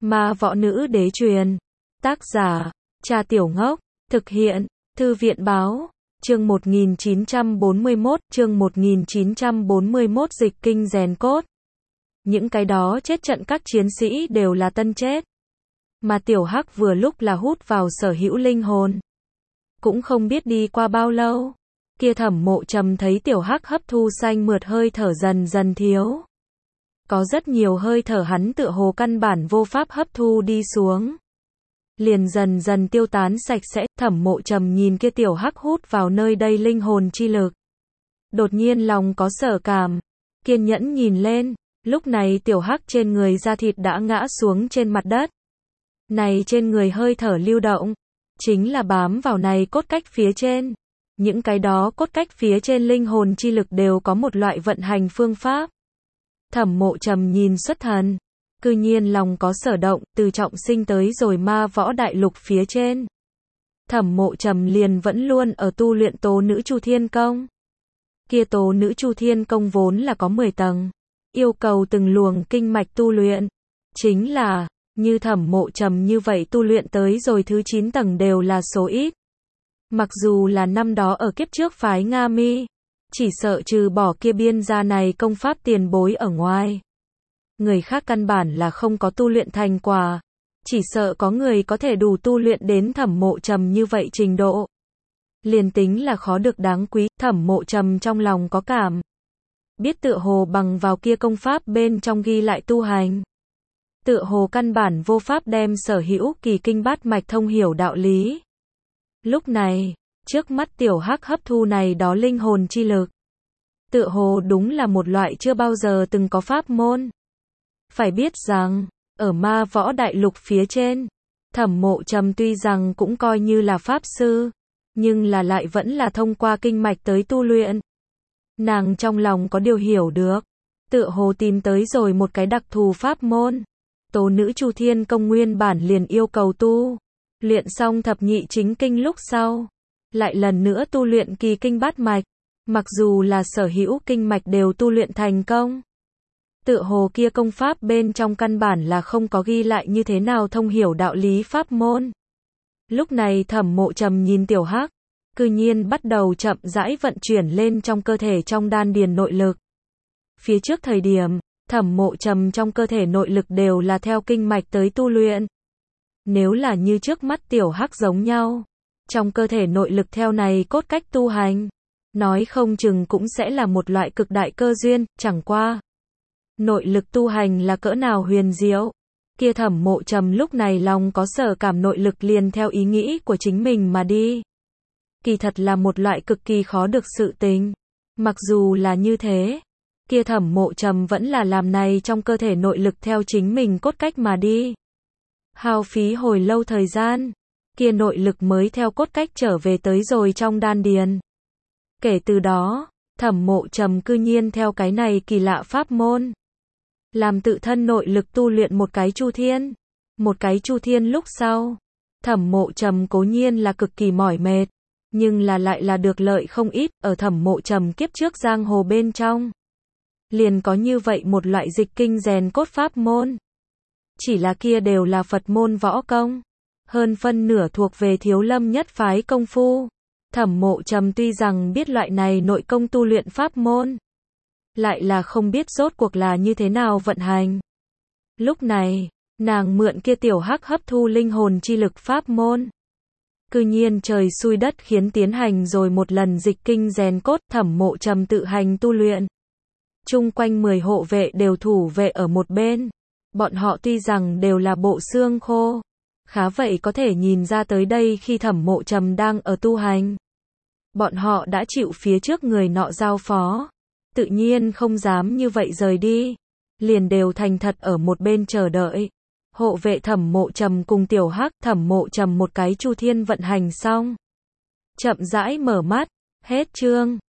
Ma võ nữ đế truyền. Tác giả, Cha Tiểu Ngốc. Thực hiện, Thư viện báo. Chương 1941, dịch kinh rèn cốt. Những cái đó chết trận các chiến sĩ đều là tân chết. Mà Tiểu Hắc vừa lúc là hút vào sở hữu linh hồn. Cũng không biết đi qua bao lâu. Kia Thẩm Mộ Trầm thấy Tiểu Hắc hấp thu xanh mượt hơi thở dần dần thiếu. Có rất nhiều hơi thở hắn tựa hồ căn bản vô pháp hấp thu đi xuống. Liền dần dần tiêu tán sạch sẽ. Thẩm Mộ Trầm nhìn kia Tiểu Hắc hút vào nơi đây linh hồn chi lực. Đột nhiên lòng có sở cảm. Kiên nhẫn nhìn lên. Lúc này Tiểu Hắc trên người da thịt đã ngã xuống trên mặt đất. Này trên người hơi thở lưu động. Chính là bám vào này cốt cách phía trên. Những cái đó cốt cách phía trên linh hồn chi lực đều có một loại vận hành phương pháp. Thẩm Mộ Trầm nhìn xuất thần. Cư nhiên lòng có sở động, từ trọng sinh tới rồi ma võ đại lục phía trên. Thẩm Mộ Trầm liền vẫn luôn ở tu luyện tố nữ Chu Thiên Công. Kia tố nữ Chu Thiên Công vốn là có 10 tầng. Yêu cầu từng luồng kinh mạch tu luyện. Chính là, như Thẩm Mộ Trầm như vậy tu luyện tới rồi thứ 9 tầng đều là số ít. Mặc dù là năm đó ở kiếp trước phái Nga Mi, chỉ sợ trừ bỏ kia biên gia này công pháp tiền bối ở ngoài. Người khác căn bản là không có tu luyện thành quả. Chỉ sợ có người có thể đủ tu luyện đến Thẩm Mộ Trầm như vậy trình độ. Liền tính là khó được đáng quý, Thẩm Mộ Trầm trong lòng có cảm. Biết tựa hồ bằng vào kia công pháp bên trong ghi lại tu hành. Tựa hồ căn bản vô pháp đem sở hữu kỳ kinh bát mạch thông hiểu đạo lý. Lúc này, trước mắt Tiểu Hắc hấp thu này đó linh hồn chi lực. Tựa hồ đúng là một loại chưa bao giờ từng có pháp môn. Phải biết rằng, ở ma võ đại lục phía trên, Thẩm Mộ Trầm tuy rằng cũng coi như là pháp sư, nhưng là lại vẫn là thông qua kinh mạch tới tu luyện. Nàng trong lòng có điều hiểu được, tựa hồ tìm tới rồi một cái đặc thù pháp môn. Tố nữ Chu Thiên Công nguyên bản liền yêu cầu tu luyện xong thập nhị chính kinh lúc sau, lại lần nữa tu luyện kỳ kinh bát mạch, mặc dù là sở hữu kinh mạch đều tu luyện thành công. Tựa hồ kia công pháp bên trong căn bản là không có ghi lại như thế nào thông hiểu đạo lý pháp môn. Lúc này Thẩm Mộ Trầm nhìn Tiểu Hắc, cư nhiên bắt đầu chậm rãi vận chuyển lên trong cơ thể trong đan điền nội lực. Phía trước thời điểm, Thẩm Mộ Trầm trong cơ thể nội lực đều là theo kinh mạch tới tu luyện. Nếu là như trước mắt Tiểu Hắc giống nhau, trong cơ thể nội lực theo này cốt cách tu hành, nói không chừng cũng sẽ là một loại cực đại cơ duyên, chẳng qua. Nội lực tu hành là cỡ nào huyền diệu. Kia Thẩm Mộ Trầm lúc này lòng có sở cảm nội lực liền theo ý nghĩ của chính mình mà đi. Kỳ thật là một loại cực kỳ khó được sự tình. Mặc dù là như thế, kia Thẩm Mộ Trầm vẫn là làm này trong cơ thể nội lực theo chính mình cốt cách mà đi. Hao phí hồi lâu thời gian, kia nội lực mới theo cốt cách trở về tới rồi trong đan điền. Kể từ đó, Thẩm Mộ Trầm cư nhiên theo cái này kỳ lạ pháp môn, làm tự thân nội lực tu luyện một cái Chu Thiên. Một cái Chu Thiên lúc sau, Thẩm Mộ Trầm cố nhiên là cực kỳ mỏi mệt, nhưng là lại là được lợi không ít. Ở Thẩm Mộ Trầm kiếp trước giang hồ bên trong, liền có như vậy một loại dịch kinh rèn cốt pháp môn. Chỉ là kia đều là Phật môn võ công, hơn phân nửa thuộc về Thiếu Lâm nhất phái công phu. Thẩm Mộ Trầm tuy rằng biết loại này nội công tu luyện pháp môn, lại là không biết rốt cuộc là như thế nào vận hành. Lúc này, nàng mượn kia Tiểu Hắc hấp thu linh hồn chi lực pháp môn. Cư nhiên trời xui đất khiến tiến hành rồi một lần dịch kinh rèn cốt. Thẩm Mộ Trầm tự hành tu luyện. Chung quanh 10 hộ vệ đều thủ vệ ở một bên. Bọn họ tuy rằng đều là bộ xương khô, khá vậy có thể nhìn ra tới đây khi Thẩm Mộ Trầm đang ở tu hành. Bọn họ đã chịu phía trước người nọ giao phó, tự nhiên không dám như vậy rời đi, liền đều thành thật ở một bên chờ đợi. Hộ vệ Thẩm Mộ Trầm cùng Tiểu Hắc. Thẩm Mộ Trầm một cái Chu Thiên vận hành xong, chậm rãi mở mắt. Hết chương.